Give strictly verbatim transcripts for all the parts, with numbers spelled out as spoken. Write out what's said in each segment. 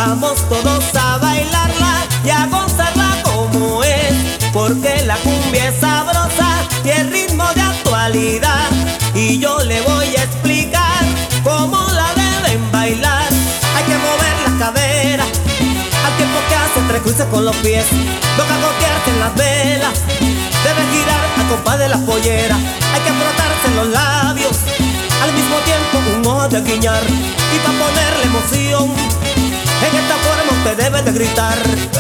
Vamos todos a bailarla y a gozarla como es, porque la cumbia es sabrosa y el ritmo de actualidad. Y yo le voy a explicar cómo la deben bailar. Hay que mover las caderas al tiempo que hace tres cruces con los pies, toca golpearse en las velas, debe girar a compás de las polleras. Hay que frotarse en los labios, al mismo tiempo un ojo de guiñar. Y para ponerle emoción, en esta forma usted debe de gritar: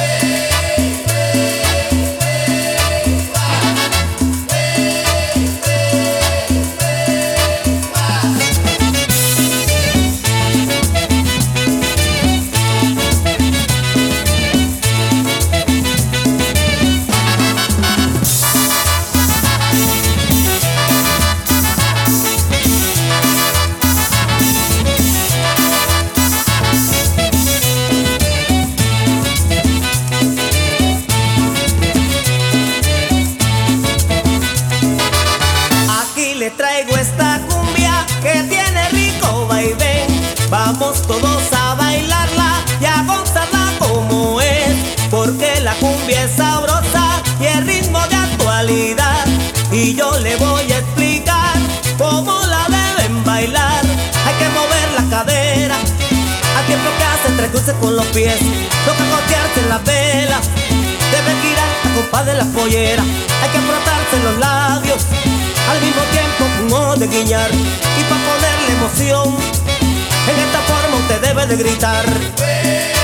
le traigo esta cumbia que tiene rico vaivén. Vamos todos a bailarla y a gozarla como es, porque la cumbia es sabrosa y el ritmo de actualidad. Y yo le voy a explicar cómo la deben bailar. Hay que mover la cadera al tiempo que hacen tres cruces con los pies, toca golpearse en las velas, debe girar a compás de las polleras. Hay que frotarse en los labios, al mismo tiempo un ojo de guiñar. Y para ponerle emoción, en esta forma usted debe de gritar: